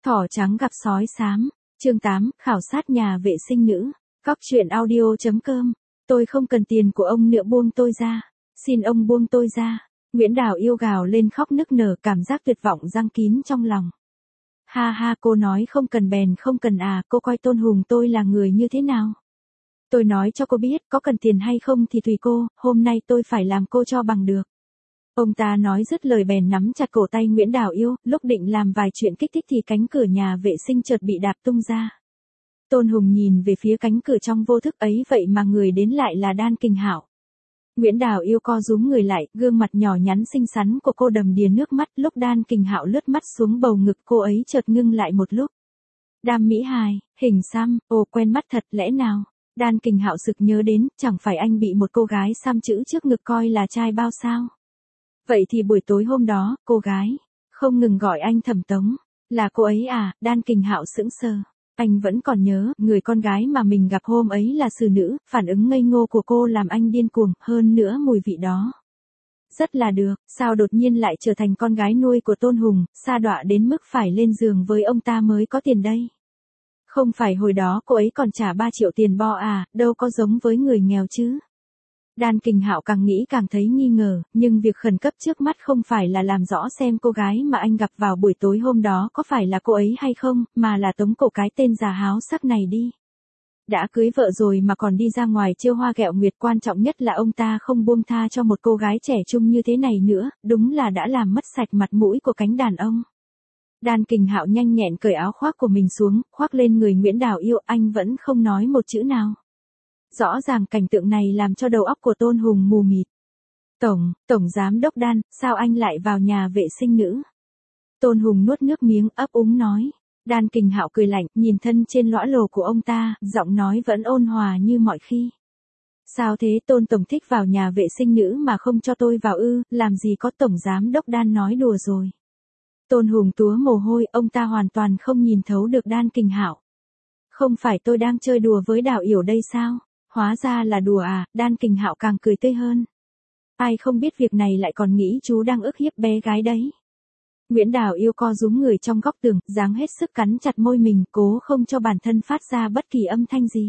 Thỏ trắng gặp sói xám. Chương 8, khảo sát nhà vệ sinh nữ. Cóc truyện audio.com. Tôi không cần tiền của ông nữa, buông tôi ra. Xin ông buông tôi ra. Nguyễn Đào yêu gào lên khóc nức nở, cảm giác tuyệt vọng giăng kín trong lòng. Ha ha, cô nói không cần bèn không cần à, cô coi Tôn Hùng tôi là người như thế nào? Tôi nói cho cô biết, có cần tiền hay không thì tùy cô, hôm nay tôi phải làm cô cho bằng được. Ông ta nói dứt lời bèn nắm chặt cổ tay Nguyễn Đào yêu, lúc định làm vài chuyện kích thích thì cánh cửa nhà vệ sinh chợt bị đạp tung ra. Tôn Hùng nhìn về phía cánh cửa trong vô thức ấy, vậy mà người đến lại là Đan Kình Hạo. Nguyễn Đào yêu co rúm người lại, gương mặt nhỏ nhắn xinh xắn của cô đầm đìa nước mắt, lúc Đan Kình Hạo lướt mắt xuống bầu ngực cô ấy chợt ngưng lại một lúc. Đam Mỹ Hài, hình xăm, ồ quen mắt thật, lẽ nào? Đan Kình Hạo sực nhớ đến, chẳng phải anh bị một cô gái xăm chữ trước ngực coi là trai bao sao? Vậy thì buổi tối hôm đó, cô gái không ngừng gọi anh Thẩm Tống, là cô ấy à? Đan Kình Hạo sững sờ. Anh vẫn còn nhớ, người con gái mà mình gặp hôm ấy là xử nữ, phản ứng ngây ngô của cô làm anh điên cuồng, hơn nữa mùi vị đó. Rất là được, sao đột nhiên lại trở thành con gái nuôi của Tôn Hùng, sa đọa đến mức phải lên giường với ông ta mới có tiền đây. Không phải hồi đó cô ấy còn trả 3 triệu tiền bo à, đâu có giống với người nghèo chứ. Đan Kình Hạo càng nghĩ càng thấy nghi ngờ, nhưng việc khẩn cấp trước mắt không phải là làm rõ xem cô gái mà anh gặp vào buổi tối hôm đó có phải là cô ấy hay không, mà là tống cổ cái tên già háo sắc này đi. Đã cưới vợ rồi mà còn đi ra ngoài trêu hoa ghẹo nguyệt, quan trọng nhất là ông ta không buông tha cho một cô gái trẻ trung như thế này nữa, đúng là đã làm mất sạch mặt mũi của cánh đàn ông. Đan Kình Hạo nhanh nhẹn cởi áo khoác của mình xuống, khoác lên người Nguyễn Đào yêu, anh vẫn không nói một chữ nào. Rõ ràng cảnh tượng này làm cho đầu óc của Tôn Hùng mù mịt. Tổng giám đốc Đan, sao anh lại vào nhà vệ sinh nữ? Tôn Hùng nuốt nước miếng, ấp úng nói. Đan Kình Hạo cười lạnh, nhìn thân trên lõa lồ của ông ta, giọng nói vẫn ôn hòa như mọi khi. Sao thế, Tôn tổng thích vào nhà vệ sinh nữ mà không cho tôi vào ư? Làm gì có, tổng giám đốc Đan nói đùa rồi. Tôn Hùng túa mồ hôi, ông ta hoàn toàn không nhìn thấu được Đan Kình Hạo. Không phải tôi đang chơi đùa với Đào Yểu đây sao? Hóa ra là đùa à? Đan Kình Hạo càng cười tươi hơn. Ai không biết việc này lại còn nghĩ chú đang ức hiếp bé gái đấy. Nguyễn Đào yêu co rúm người trong góc tường, dáng hết sức cắn chặt môi mình, cố không cho bản thân phát ra bất kỳ âm thanh gì.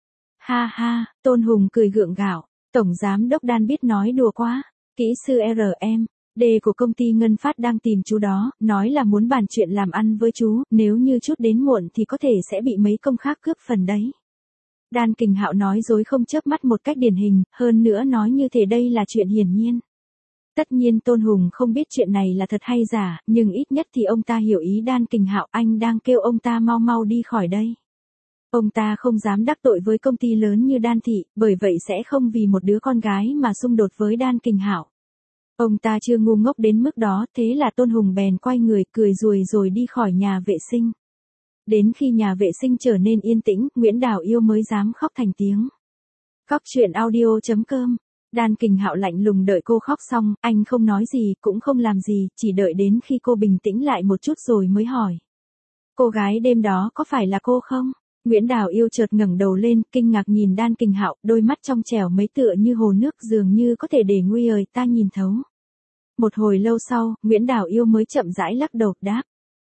Ha ha, Tôn Hùng cười gượng gạo, tổng giám đốc Đan biết nói đùa quá. Kỹ sư R.M.D của công ty Ngân Phát đang tìm chú đó, nói là muốn bàn chuyện làm ăn với chú, nếu như chút đến muộn thì có thể sẽ bị mấy công khác cướp phần đấy. Đan Kình Hạo nói dối không chớp mắt một cách điển hình, hơn nữa nói như thể đây là chuyện hiển nhiên. Tất nhiên Tôn Hùng không biết chuyện này là thật hay giả, nhưng ít nhất thì ông ta hiểu ý Đan Kình Hạo, anh đang kêu ông ta mau mau đi khỏi đây. Ông ta không dám đắc tội với công ty lớn như Đan Thị, bởi vậy sẽ không vì một đứa con gái mà xung đột với Đan Kình Hạo. Ông ta chưa ngu ngốc đến mức đó, thế là Tôn Hùng bèn quay người cười rồi đi khỏi nhà vệ sinh. Đến khi nhà vệ sinh trở nên yên tĩnh, Nguyễn Đào yêu mới dám khóc thành tiếng. Cóc truyện audio.com. Đan Kình Hạo lạnh lùng đợi cô khóc xong, anh không nói gì, cũng không làm gì, chỉ đợi đến khi cô bình tĩnh lại một chút rồi mới hỏi. Cô gái đêm đó có phải là cô không? Nguyễn Đào yêu chợt ngẩng đầu lên, kinh ngạc nhìn Đan Kình Hạo, đôi mắt trong trẻo mấy tựa như hồ nước, dường như có thể để người ta nhìn thấu. Một hồi lâu sau, Nguyễn Đào yêu mới chậm rãi lắc đầu, đáp.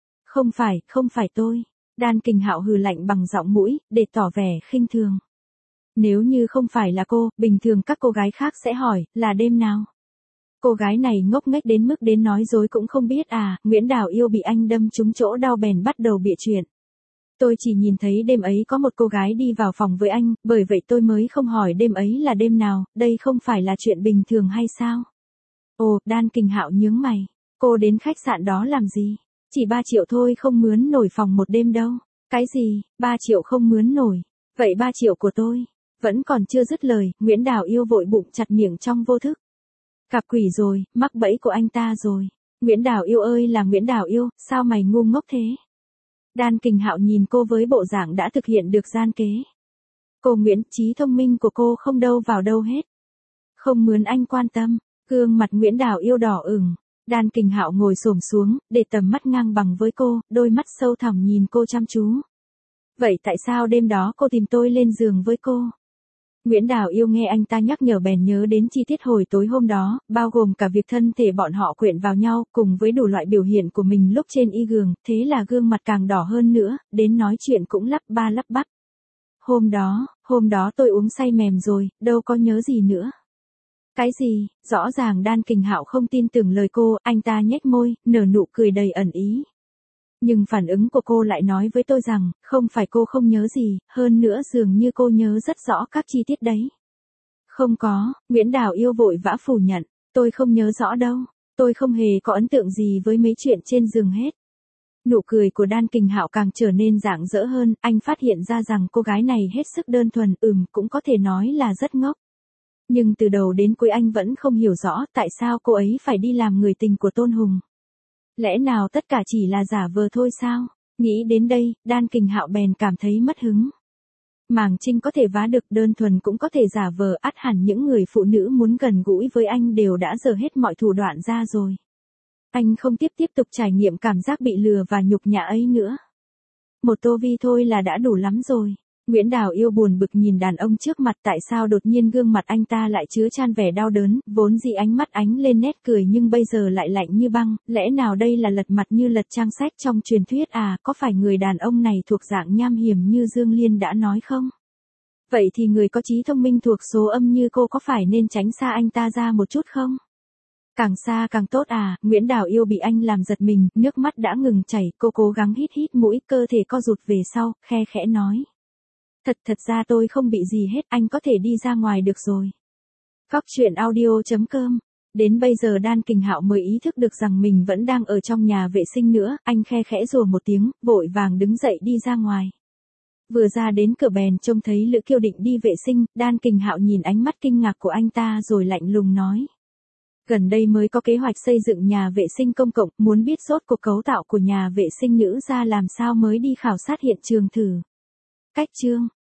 Không phải tôi. Đan Kình Hạo hừ lạnh bằng giọng mũi, để tỏ vẻ khinh thường. Nếu như không phải là cô, bình thường các cô gái khác sẽ hỏi, là đêm nào? Cô gái này ngốc nghếch đến mức đến nói dối cũng không biết à? Nguyễn Đào yêu bị anh đâm trúng chỗ đau bèn bắt đầu bịa chuyện. Tôi chỉ nhìn thấy đêm ấy có một cô gái đi vào phòng với anh, bởi vậy tôi mới không hỏi đêm ấy là đêm nào, đây không phải là chuyện bình thường hay sao? Ồ, Đan Kình Hạo nhướng mày, cô đến khách sạn đó làm gì? Chỉ 3 triệu thôi, không mướn nổi phòng một đêm đâu. Cái gì, 3 triệu không mướn nổi? Vậy 3 triệu của tôi. Vẫn còn chưa dứt lời, Nguyễn Đào yêu vội bụng chặt miệng trong vô thức. Gặp quỷ rồi, mắc bẫy của anh ta rồi. Nguyễn Đào yêu ơi là Nguyễn Đào yêu, sao mày ngu ngốc thế? Đan Kình Hạo nhìn cô với bộ dạng đã thực hiện được gian kế. Cô Nguyễn, trí thông minh của cô không đâu vào đâu hết. Không mướn anh quan tâm, gương mặt Nguyễn Đào yêu đỏ ửng. Đan Kình Hạo ngồi xổm xuống, để tầm mắt ngang bằng với cô, đôi mắt sâu thẳm nhìn cô chăm chú. Vậy tại sao đêm đó cô tìm tôi lên giường với cô? Nguyễn Đào Yêu nghe anh ta nhắc nhở bèn nhớ đến chi tiết hồi tối hôm đó, bao gồm cả việc thân thể bọn họ quyện vào nhau, cùng với đủ loại biểu hiện của mình lúc trên y gương, thế là gương mặt càng đỏ hơn nữa, đến nói chuyện cũng lắp ba lắp bắp. Hôm đó tôi uống say mềm rồi, đâu có nhớ gì nữa. Cái gì, rõ ràng Đan Kình Hạo không tin tưởng lời cô, anh ta nhếch môi, nở nụ cười đầy ẩn ý. Nhưng phản ứng của cô lại nói với tôi rằng, không phải cô không nhớ gì, hơn nữa dường như cô nhớ rất rõ các chi tiết đấy. Không có, Nguyễn Đào Yêu vội vã phủ nhận, tôi không nhớ rõ đâu, tôi không hề có ấn tượng gì với mấy chuyện trên giường hết. Nụ cười của Đan Kình Hạo càng trở nên rạng rỡ hơn, anh phát hiện ra rằng cô gái này hết sức đơn thuần, cũng có thể nói là rất ngốc. Nhưng từ đầu đến cuối anh vẫn không hiểu rõ tại sao cô ấy phải đi làm người tình của Tôn Hùng. Lẽ nào tất cả chỉ là giả vờ thôi sao? Nghĩ đến đây, Đan Kình Hạo bèn cảm thấy mất hứng. Màng Trinh có thể vá được, đơn thuần cũng có thể giả vờ, ắt hẳn những người phụ nữ muốn gần gũi với anh đều đã dở hết mọi thủ đoạn ra rồi. Anh không tiếp tục trải nghiệm cảm giác bị lừa và nhục nhã ấy nữa. Một tô vi thôi là đã đủ lắm rồi. Nguyễn Đào Yêu buồn bực nhìn đàn ông trước mặt, tại sao đột nhiên gương mặt anh ta lại chứa chan vẻ đau đớn, vốn dĩ ánh mắt ánh lên nét cười nhưng bây giờ lại lạnh như băng, lẽ nào đây là lật mặt như lật trang sách trong truyền thuyết à, có phải người đàn ông này thuộc dạng nham hiểm như Dương Liên đã nói không? Vậy thì người có trí thông minh thuộc số âm như cô có phải nên tránh xa anh ta ra một chút không? Càng xa càng tốt à, Nguyễn Đào Yêu bị anh làm giật mình, nước mắt đã ngừng chảy, cô cố gắng hít mũi, cơ thể co rụt về sau, khe khẽ nói. Thật ra tôi không bị gì hết, anh có thể đi ra ngoài được rồi. Góc truyện audio.com. Đến bây giờ Đan Kình Hạo mới ý thức được rằng mình vẫn đang ở trong nhà vệ sinh nữa, anh khe khẽ rủa một tiếng, vội vàng đứng dậy đi ra ngoài. Vừa ra đến cửa bèn trông thấy Lữ Kiêu định đi vệ sinh, Đan Kình Hạo nhìn ánh mắt kinh ngạc của anh ta rồi lạnh lùng nói. Gần đây mới có kế hoạch xây dựng nhà vệ sinh công cộng, muốn biết rốt cuộc cấu tạo của nhà vệ sinh nữ ra làm sao mới đi khảo sát hiện trường thử. Cách chương